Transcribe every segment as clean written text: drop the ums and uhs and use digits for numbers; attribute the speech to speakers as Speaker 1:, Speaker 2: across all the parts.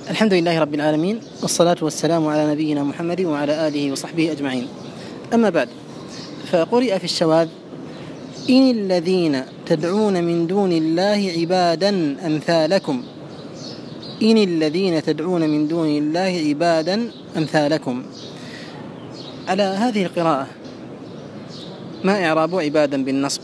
Speaker 1: الحمد لله رب العالمين، والصلاة والسلام على نبينا محمد وعلى آله وصحبه أجمعين. أما بعد، فقرئ في الشواذ: إن الذين تدعون من دون الله عبادا أمثالكم. إن الذين تدعون من دون الله عبادا أمثالكم. على هذه القراءة ما إعراب عبادا بالنصب؟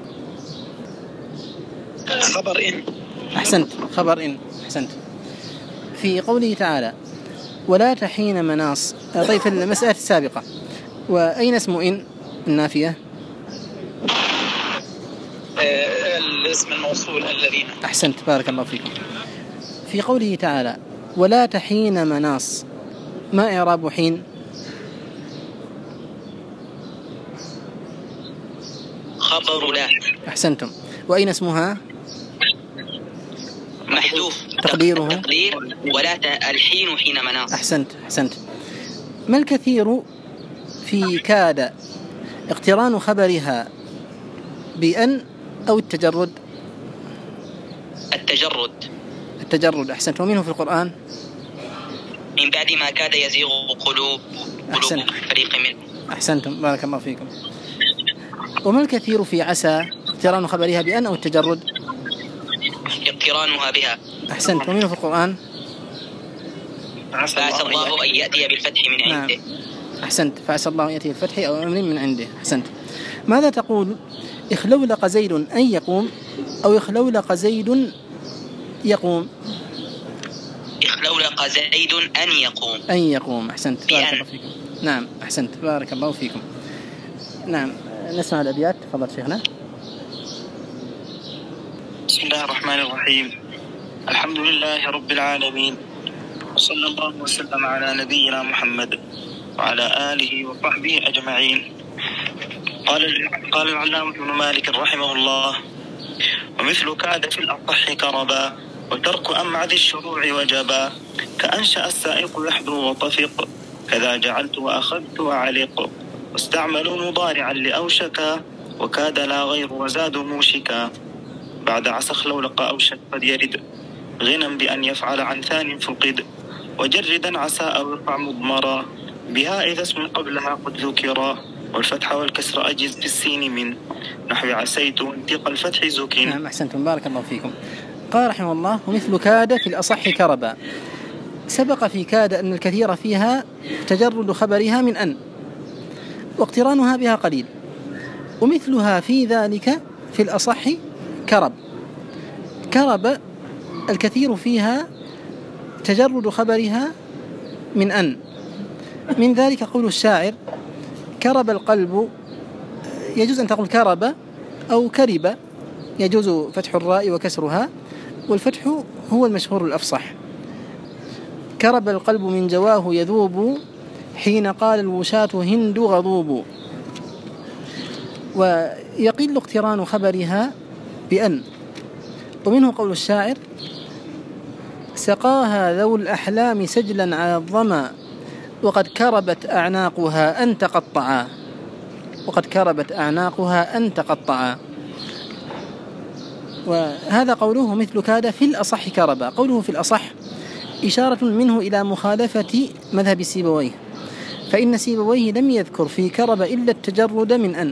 Speaker 2: خبر إن.
Speaker 1: أحسنت، خبر إن. أحسنت. في قوله تعالى: ولا تحين مناص. طيب، في المسألة السابقة وأين اسم إن النافية؟
Speaker 2: الاسم الموصول الذين.
Speaker 1: أحسنت، بارك الله فيكم. في قوله تعالى: ولا تحين مناص، ما إعراب حين؟
Speaker 2: خبر لا.
Speaker 1: أحسنتم. وأين اسمها؟
Speaker 2: محذوف.
Speaker 1: تقدير
Speaker 2: ولا الحين حين مناص.
Speaker 1: أحسنت. ما الكثير في كاد اقتران خبرها بأن أو التجرد؟ التجرد. أحسنت. ومنه في القرآن؟
Speaker 2: من بعد ما كاد يزيغ قلوب فريق منه.
Speaker 1: أحسنتم، بارك الله فيكم. وما الكثير في عسى اقتران خبرها بأن أو التجرد؟
Speaker 2: اقترانها بها.
Speaker 1: أحسنت. ومنه في القرآن؟
Speaker 2: فعسى الله أن يأتي بالفتح من عنده.
Speaker 1: أحسنت. فعسى الله أن يأتي بالفتح أو أمر من عنده. أحسنت. ماذا تقول؟ اخلولق زيد أن يقوم، أو اخلولق زيد يقوم؟
Speaker 2: اخلولق زيد أن يقوم.
Speaker 1: أحسنت، بارك الله فيكم. نعم، أحسنت، بارك الله فيكم. نعم، نسمع الأبيات. تفضل شيخنا.
Speaker 2: بسم الله الرحمن الرحيم. الحمد لله رب العالمين، وصلى الله وسلم على نبينا محمد وعلى آله وصحبه أجمعين. قال العلامة ابن مالك رحمه الله: ومثل كاد في الأصح كربا، وترك أمع ذي الشروع وجبا، كأنشأ السائق يحدو وطفق، كذا جعلت وأخذت وعلق، واستعملوا مضارعا لأوشكا، وكاد لا غير وزادوا موشكا، بعد عسى اخلولق أوشك قد يرد، غنى بأن يفعل عن ثاني فقد، وجردا عسى أو يرفع مضمرا، بها إذا اسم قبلها قد ذكرا، والفتح والكسر أجز في السين من نحو عسيت وانتق الفتح زكين.
Speaker 1: نعم، أحسنتم، بارك الله فيكم. قال رحمه الله: ومثل كاد في الأصح كربا. سبق في كاد أن الكثير فيها تجرد خبرها من أن، واقترانها بها قليل، ومثلها في ذلك في الأصح كرب. الكثير فيها تجرد خبرها من أن. من ذلك قول الشاعر: كرب القلب. يجوز أن تقول كرب أو كرب، يجوز فتح الراء وكسرها، والفتح هو المشهور الأفصح. كرب القلب من جواه يذوب، حين قال الوشاة هند غضوب. ويقل اقتران خبرها بأن. ومنه قول الشاعر: سقاها ذو الأحلام سجلا على الظما، وقد كربت أعناقها أن تقطعا. وهذا قوله مثل كاد في الأصح كربا. قوله في الأصح إشارة منه إلى مخالفة مذهب سيبويه، فإن سيبويه لم يذكر في كرب إلا التجرد من أن.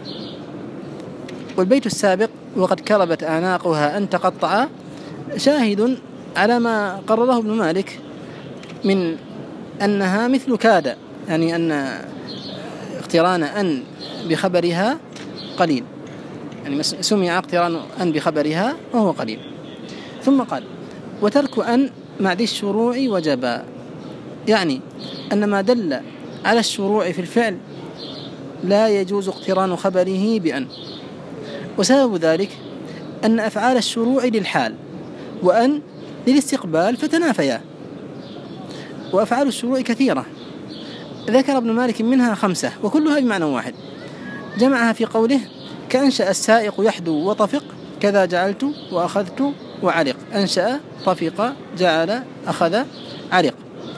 Speaker 1: والبيت السابق: وقد كربت أعناقها أن تقطعا، شاهد على ما قرره ابن مالك من أنها مثل كاد، يعني أن اقتران أن بخبرها قليل، يعني سمع اقتران أن بخبرها وهو قليل. ثم قال: وترك أن مع ذي الشروع وجبا، يعني أن ما دل على الشروع في الفعل لا يجوز اقتران خبره بأن. وسبب ذلك أن أفعال الشروع للحال وأن للاستقبال فتنافيا، وأفعال الشروع كثيرة، ذكر ابن مالك منها 5 وكلها بمعنى واحد، جمعها في قوله: كأنشأ السائق يحدو وطفق، كذا جعلت وأخذت وعلق. أنشأ، طفق، جعل، أخذ، علق.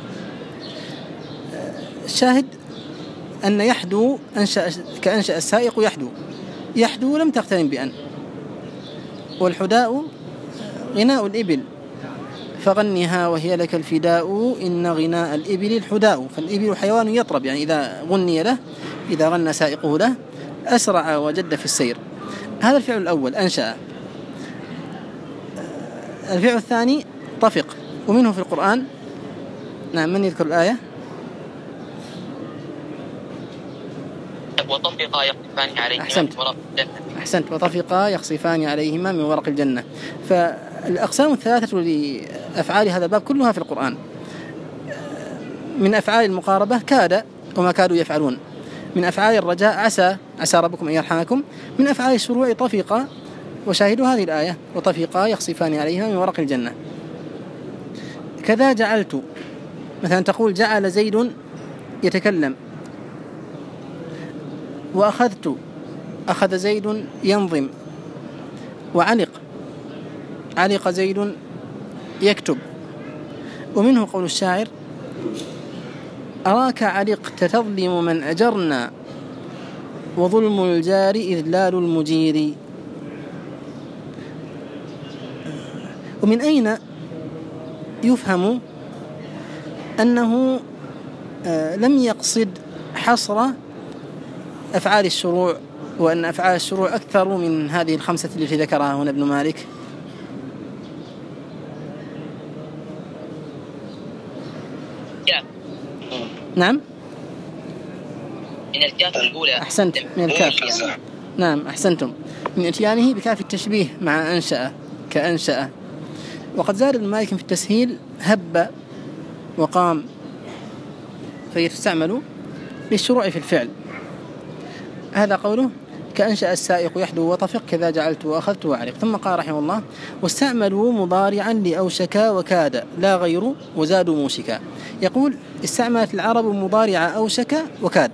Speaker 1: الشاهد أن يحدو كأنشأ السائق يحدو لم تقترن بأن. والحداء غناء الإبل، فغنها وهي لك الفداء إن غناء الإبل الحداء. فالإبل حيوان يطرب، يعني إذا غني له، إذا غنى سائقه له أسرع وجد في السير. هذا الفعل الأول أنشأ. الفعل الثاني طفق، ومنه في القرآن. نعم، من يذكر الآية؟
Speaker 3: وطفقا يخصفان عليهما من ورق الجنة.
Speaker 1: أحسنت، وطفقا يخصفان عليهما من ورق الجنة. فالأقسام الثلاثة لأفعال هذا الباب كلها في القرآن. من أفعال المقاربة كاد وما كادوا يفعلون، من أفعال الرجاء عسى ربكم أن يرحمكم، من أفعال الشروع طفقا، وشاهدوا هذه الآية وطفقا يخصفان عليهما من ورق الجنة. كذا جعلت، مثلا تقول جعل زيد يتكلم، وأخذت أخذ زيد ينظم، علق زيد يكتب. ومنه قول الشاعر أراك علقت تظلم من أجرنا وظلم الجار إذلال المجير. ومن أين يفهم أنه لم يقصد حصر أفعال الشروع، وأن أفعال الشروع أكثر من هذه الخمسة التي ذكرها هنا ابن مالك؟ نعم،
Speaker 3: من الكاف الأولى.
Speaker 1: أحسنت، من الكاف. نعم أحسنتم، من إتيانه بكاف التشبيه مع أنشأ كأنشأ. وقد زاد ابن مالك في التسهيل هب وقام، فهي تستعمل للشروع في الفعل. هذا قوله كأنشأ السائق يحدو وطفق كذا جعلت وأخذت وأعرق. ثم قال رحمه الله واستعملوا مضارعا لأوشكا وكاد لا غير وزادوا موشكا. يقول استعملت العرب مضارع أوشكا وكاد،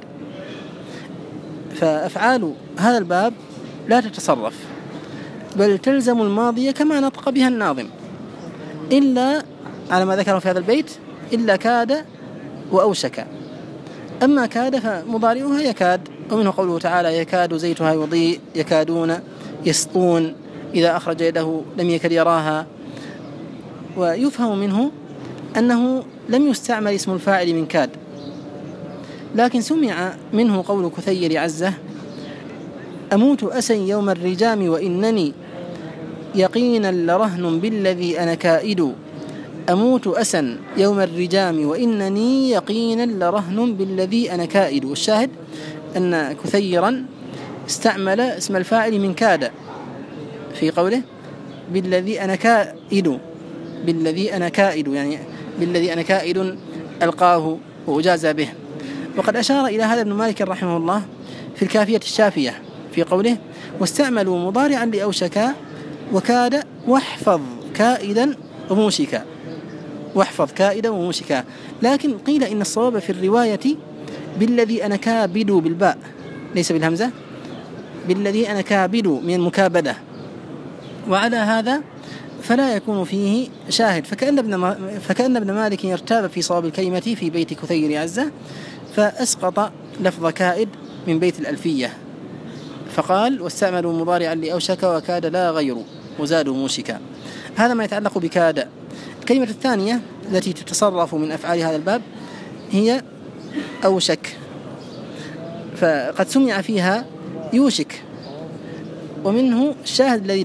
Speaker 1: فأفعال هذا الباب لا تتصرف، بل تلزم الماضية كما نطق بها الناظم، إلا على ما ذكره في هذا البيت إلا كاد وأوشك. أما كاد فمضارعها يكاد، ومنه قوله تعالى يكاد زيتها يضيء، يكادون يسطون، إذا أخرج يده لم يكد يراها. ويفهم منه أنه لم يستعمل اسم الفاعل من كاد، لكن سمع منه قول كثير عزة أموت أسا يوم الرجام وإنني يقينا لرهن بالذي أنا كائد. أموت أسا يوم الرجام وإنني يقينا لرهن بالذي أنا كائد. والشاهد أن كثيرا استعمل اسم الفاعل من كاد في قوله بالذي أنا كائد، بالذي أنا كائد، يعني بالذي أنا كائد ألقاه وأجاز به. وقد أشار إلى هذا ابن مالك رحمه الله في الكافية الشافية في قوله واستعملوا مضارعا لأوشكا وكاد واحفظ كائدا وموشكا، واحفظ كائدا وموشكا. لكن قيل إن الصواب في الرواية بالذي أنا كابد بالباء ليس بالهمزة، بالذي أنا كابد من المكابدة، وعلى هذا فلا يكون فيه شاهد. فكأن ابن مالك يرتاب في صواب الكلمة في بيت كثير عزة، فأسقط لفظ كائد من بيت الألفية، فقال واستعملوا مضارعا لأوشك وكاد لا غير وزادوا موشكا. هذا ما يتعلق بكاد. الكلمة الثانية التي تتصرف من أفعال هذا الباب هي أوشك، فقد سمع فيها يوشك، ومنه الشاهد الذي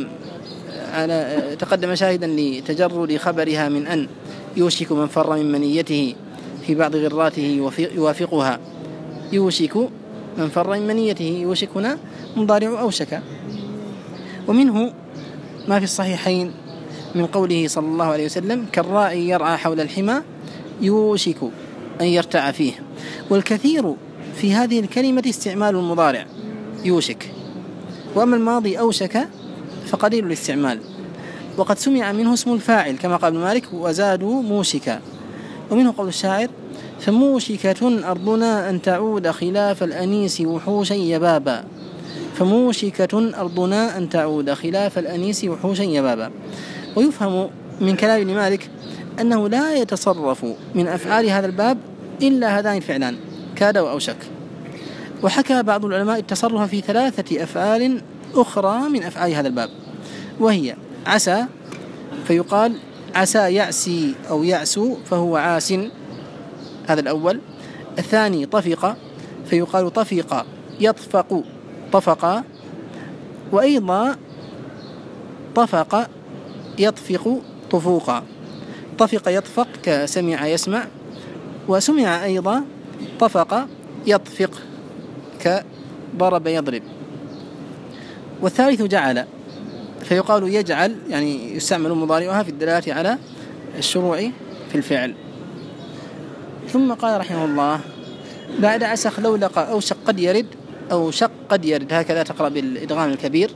Speaker 1: تقدم شاهدا لتجرد خبرها من أن يوشك من فر من منيته في بعض غراته يوافقها. يوشك من فر من منيته، يوشكنا مضارع أوشك. ومنه ما في الصحيحين من قوله صلى الله عليه وسلم كالراعي يرعى حول الحمى يوشك أن يرتع فيه. والكثير في هذه الكلمة استعمال المضارع يوشك، وأما الماضي أوشك فقليل الاستعمال. وقد سمع منه اسم الفاعل كما قال ابن مالك وزادوا موشكا. ومنه قول الشاعر فموشكة أرضنا أن تعود خلاف الأنيس وحوشا يبابا، فموشكة أرضنا أن تعود خلاف الأنيس وحوشا يبابا. ويفهم من كلام ابن مالك أنه لا يتصرف من أفعال هذا الباب إلا هذان الفعلان كاد وأوشك. وحكى بعض العلماء التصرف في 3 أفعال أخرى من أفعال هذا الباب، وهي عسى فيقال عسى يعسي أو يعسو فهو عاس، هذا الأول. الثاني طفق فيقال طفق يطفق طفقا، وأيضا طفق يطفق طفوقا، طفق يطفق كسمع يسمع، وسمع أيضا طفق يطفق كضرب يضرب. والثالث جعل فيقال يجعل، يعني يستعمل مضارعها في الدلالة على الشروع في الفعل. ثم قال رحمه الله بعد عسى خلولق أو شق قد يرد، أو شق قد يرد، هكذا تقرأ بالإدغام الكبير.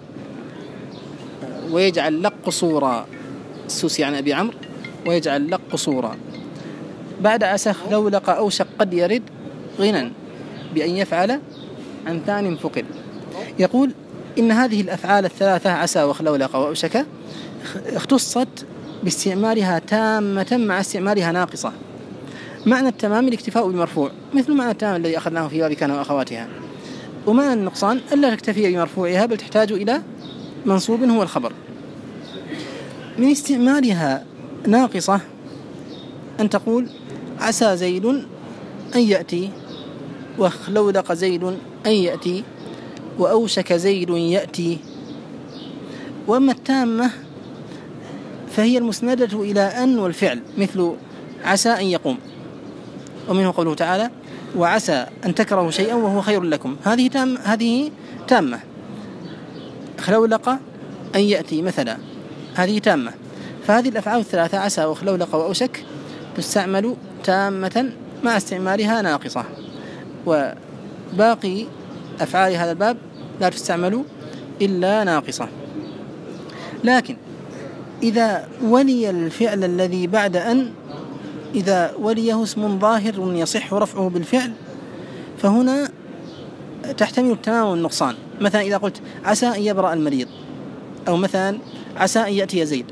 Speaker 1: ويجعل لق قصورا، السوسي عن أبي عمرو، ويجعل لق قصورا. بعد عسى خلولق أو شق قد يرد غنى بأن يفعل عن ثان فقد. يقول إن هذه الأفعال الثلاثة عسى وخلولق وأوشك اختصت باستعمالها تامة مع استعمالها ناقصة. معنى التمام الاكتفاء بالمرفوع، مثل معنى التمام الذي أخذناه في باب كان وأخواتها. ومعنى النقصان ألا تكتفي بمرفوعها بل تحتاج إلى منصوب هو الخبر. من استعمالها ناقصة أن تقول عسى زيد أن يأتي، وخلولق زيد أن يأتي، وأوشك زيد يأتي. وأما التامة فهي المسندة إلى أن والفعل، مثل عسى أن يقوم، ومنه قوله تعالى وعسى أن تكرهوا شيئا وهو خير لكم، هذه تامة. خلولق أن يأتي مثلا، هذه تامة. فهذه الأفعال الثلاثة عسى وخلولق وأوشك تستعمل تامة مع استعمالها ناقصة، وباقي أفعال هذا الباب لا تستعمل إلا ناقصة. لكن إذا ولي الفعل الذي بعد أن، إذا وليه اسم ظاهر يصح رفعه بالفعل، فهنا تحتمل التمام والنقصان. مثلا إذا قلت عسى أن يبرأ المريض، أو مثلا عسى أن يأتي زيد،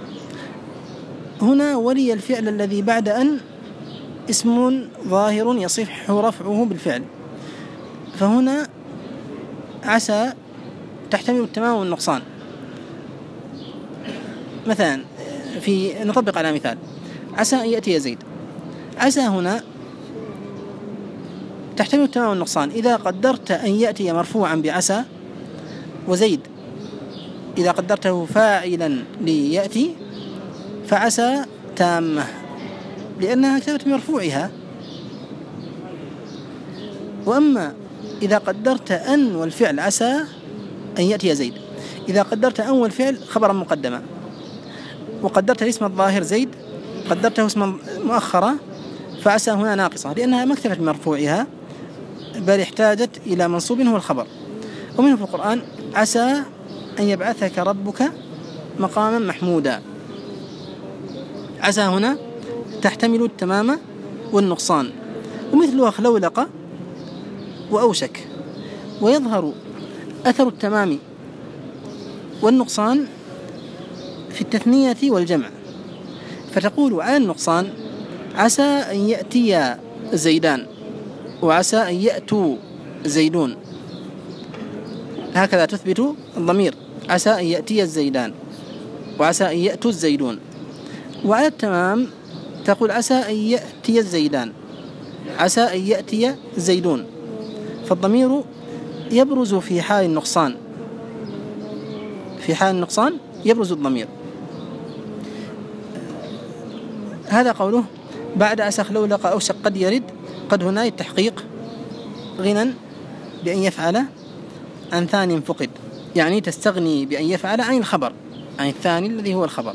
Speaker 1: هنا ولي الفعل الذي بعد أن اسم ظاهر يصح رفعه بالفعل، فهنا عسى تحتمل التمام والنقصان. مثلا نطبق على مثال عسى أن يأتي زيد، عسى هنا تحتمل التمام والنقصان إذا قدرت أن يأتي مرفوعا بعسى، وزيد إذا قدرته فاعلا ليأتي فعسى تامة لأنها كتبت مرفوعها. وأما إذا قدرت أن والفعل عسى أن يأتي زيد، إذا قدرت أن والفعل خبرا مقدما، وقدرت الاسم الظاهر زيد قدرته اسما مؤخرا، فعسى هنا ناقصة لأنها ما اكتفت بمرفوعها بل احتاجت إلى منصوب هو الخبر. ومنه في القرآن عسى أن يبعثك ربك مقاما محمودا، عسى هنا تحتمل التمام والنقصان. ومثلها خلولق وأوشك. ويظهر أثر التمام والنقصان في التثنية والجمع، فتقول على النقصان عسى أن يأتي زيدان، وعسى أن يأتوا زيدون، هكذا تثبت الضمير عسى أن يأتي الزيدان وعسى أن يأتوا الزيدون. وعلى التمام تقول عسى أن يأتي الزيدان، عسى أن يأتي الزيدون، فالضمير يبرز في حال النقصان، في حال النقصان يبرز الضمير. هذا قوله بعد عسى خلولق أو شق قد يرد. قد هنا التحقيق غنى بأن يفعل عن ثاني فقد، يعني تستغني بأن يفعل عن الخبر، عن الثاني الذي هو الخبر.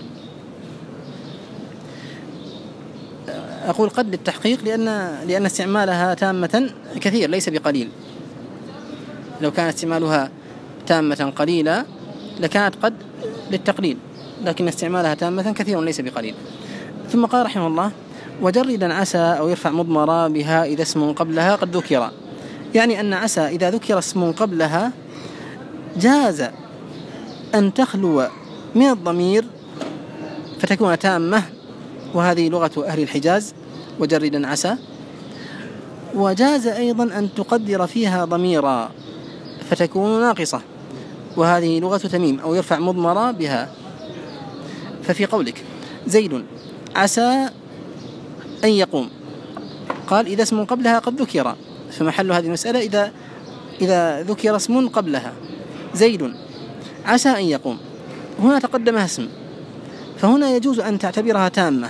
Speaker 1: أقول قد للتحقيق لأن استعمالها تامة كثير ليس بقليل. لو كان استعمالها تامة قليلة لكانت قد للتقليل، لكن استعمالها تامة كثير ليس بقليل. ثم قال رحمه الله وجردا عسى أو يرفع مضمرا بها إذا اسم قبلها قد ذكر، يعني أن عسى إذا ذكر اسم قبلها جاز أن تخلو من الضمير فتكون تامة، وهذه لغة أهل الحجاز وجردا عسى. وجاز أيضا أن تقدر فيها ضميرا فتكون ناقصة، وهذه لغة تميم، أو يرفع مضمرا بها. ففي قولك زيد عسى أن يقوم، قال إذا اسم قبلها قد ذكر، فمحل هذه المسألة إذا ذكر اسم قبلها. زيد عسى أن يقوم، هنا تقدمها اسم، فهنا يجوز أن تعتبرها تامة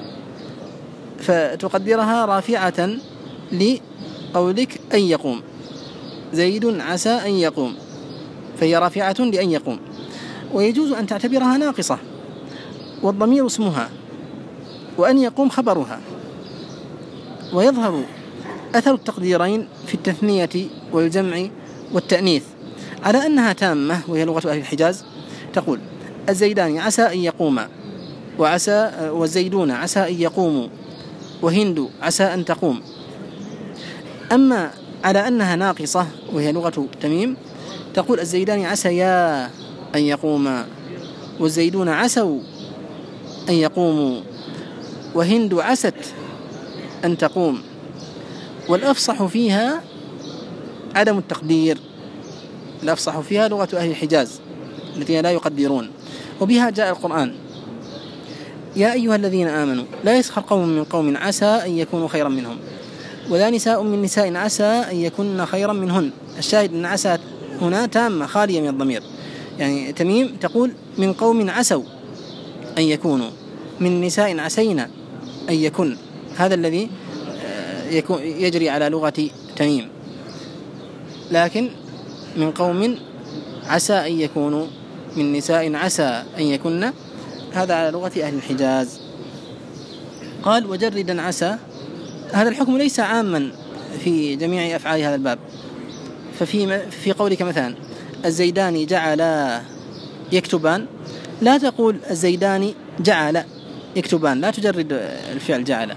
Speaker 1: فتقدرها رافعة لقولك أن يقوم. زيد عسى أن يقوم، فهي رافعة لأن يقوم. ويجوز أن تعتبرها ناقصة والضمير اسمها وأن يقوم خبرها. ويظهر أثر التقديرين في التثنية والجمع والتأنيث على أنها تامة، وهي لغة أهل الحجاز. تقول الزيدان عسى أن يقوما، والزيدون عسى أن يقوموا، وهند عسى أن تقوم. أما على أنها ناقصة وهي لغة تميم تقول الزيدان عسيا أن يقوما، والزيدون عسوا أن يقوموا، وهند عست أن تقوم. والأفصح فيها عدم التقدير، الأفصح فيها لغة أهل الحجاز التي لا يقدرون، وبها جاء القرآن: يا أيها الذين آمنوا لا يسخر قوم من قوم عسى أن يكونوا خيرا منهم، ولا نساء من نساء عسى أن يكون خيرا منهن. الشاهد أن عسى هنا تامة خالية من الضمير، يعني تميم تقول من قوم عسوا أن يكونوا، من نساء عسينا أن يكن. هذا الذي يجري على لغة تميم. لكن من قوم عسى أن يكونوا، من نساء عسى أن يكن، هذا على لغة أهل الحجاز. قال وجردا عسى، هذا الحكم ليس عاما في جميع أفعال هذا الباب. ففي قولك مثلا الزيدان جعلا يكتبان، لا تقول الزيدان جعل يكتبان، لا تجرد الفعل جعل.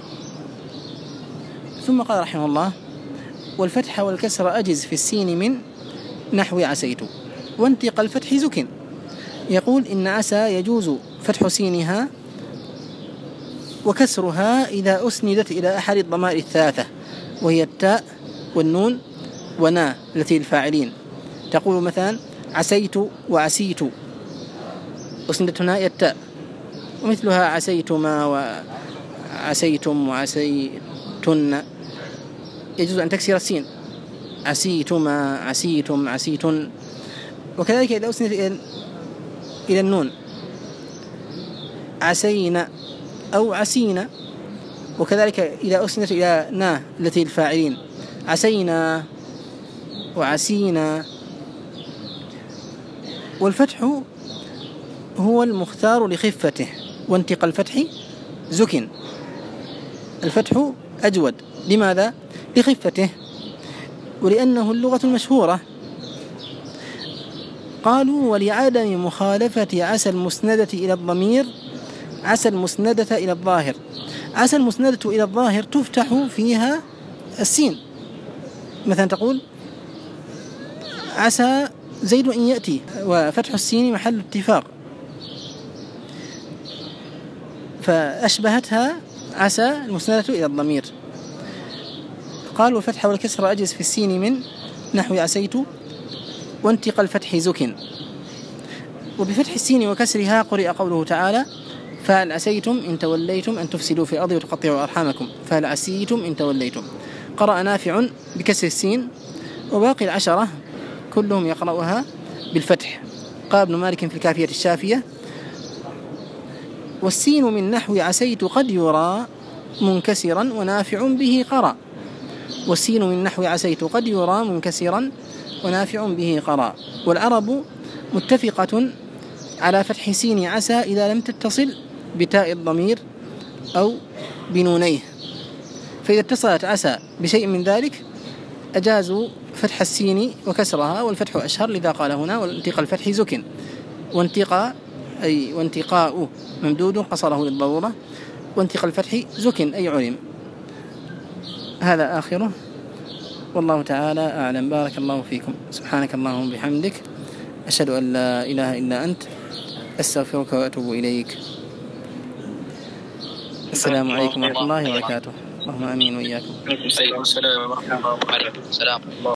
Speaker 1: ثم قال رحمه الله: والفتح والكسر أجز في السين من نحو عسيت، وانتق الفتح زكن. يقول إن عسى يجوز فتح سينها وكسرها إذا أسندت إلى أحد الضمائر الثلاثة، وهي التاء والنون ونا التي الفاعلين. تقول مثلا عسيت وعسيت، أسندت هنا إلى التاء، ومثلها عسيتما وعسيتم وعسيتن، يجوز أن تكسر السين، عسيتما عسيتم عسيتن. وكذلك إذا أسندت إلى النون عسينا أو عسينا، وكذلك إذا أسندت إلى نا التي الفاعلين عسينا وعسينا. والفتح هو المختار لخفته، وانتق الفتح زكن. الفتح أجود، لماذا؟ لخفته، ولأنه اللغة المشهورة. قالوا ولعدم مخالفة عسى المسندة إلى الضمير عسى المسندة إلى الظاهر. عسى المسندة إلى الظاهر تفتح فيها السين، مثلا تقول عسى زيد أن يأتي، وفتح السين محل اتفاق، فأشبهتها عسى المسندة إلى الضمير. قال والفتح والكسر أجز في السين من نحو عسيت، وانتق الفتح زكن. وبفتح السين وكسرها قرئ قوله تعالى: فهل عسيتم إن توليتم أن تفسدوا في الأرض وتقطعوا أرحامكم فهل عسيتم إن توليتم. قرأ نافع بكسر السين، وباقي العشرة كلهم يقرأها بالفتح. قال ابن مالك في الكافية الشافية: والسين من نحو عسيت قد يرى منكسرا ونافع به قرأ. والسين من نحو عسيت قد يرى منكسرا ونافع به قرأ. والعرب متفقة على فتح سين عسى إذا لم تتصل بتاء الضمير أو بنونيه، فإذا اتصلت عسى بشيء من ذلك أجازوا فتح السين وكسرها، والفتح أشهر، لذا قال هنا وانتقاء الفتح زكن. وانتقاء أي وانتقاء ممدود قصره للضرورة، وانتقاء الفتح زكن أي علم. هذا آخره، والله تعالى أعلم. بارك الله فيكم، سبحانك اللهم وبحمدك، أشهد أن لا إله إلا أنت، أستغفرك وأتوب إليك. السلام عليكم ورحمة الله وبركاته. اللهم آمين وإياكم.
Speaker 3: السلام ورحمة الله وبركاته.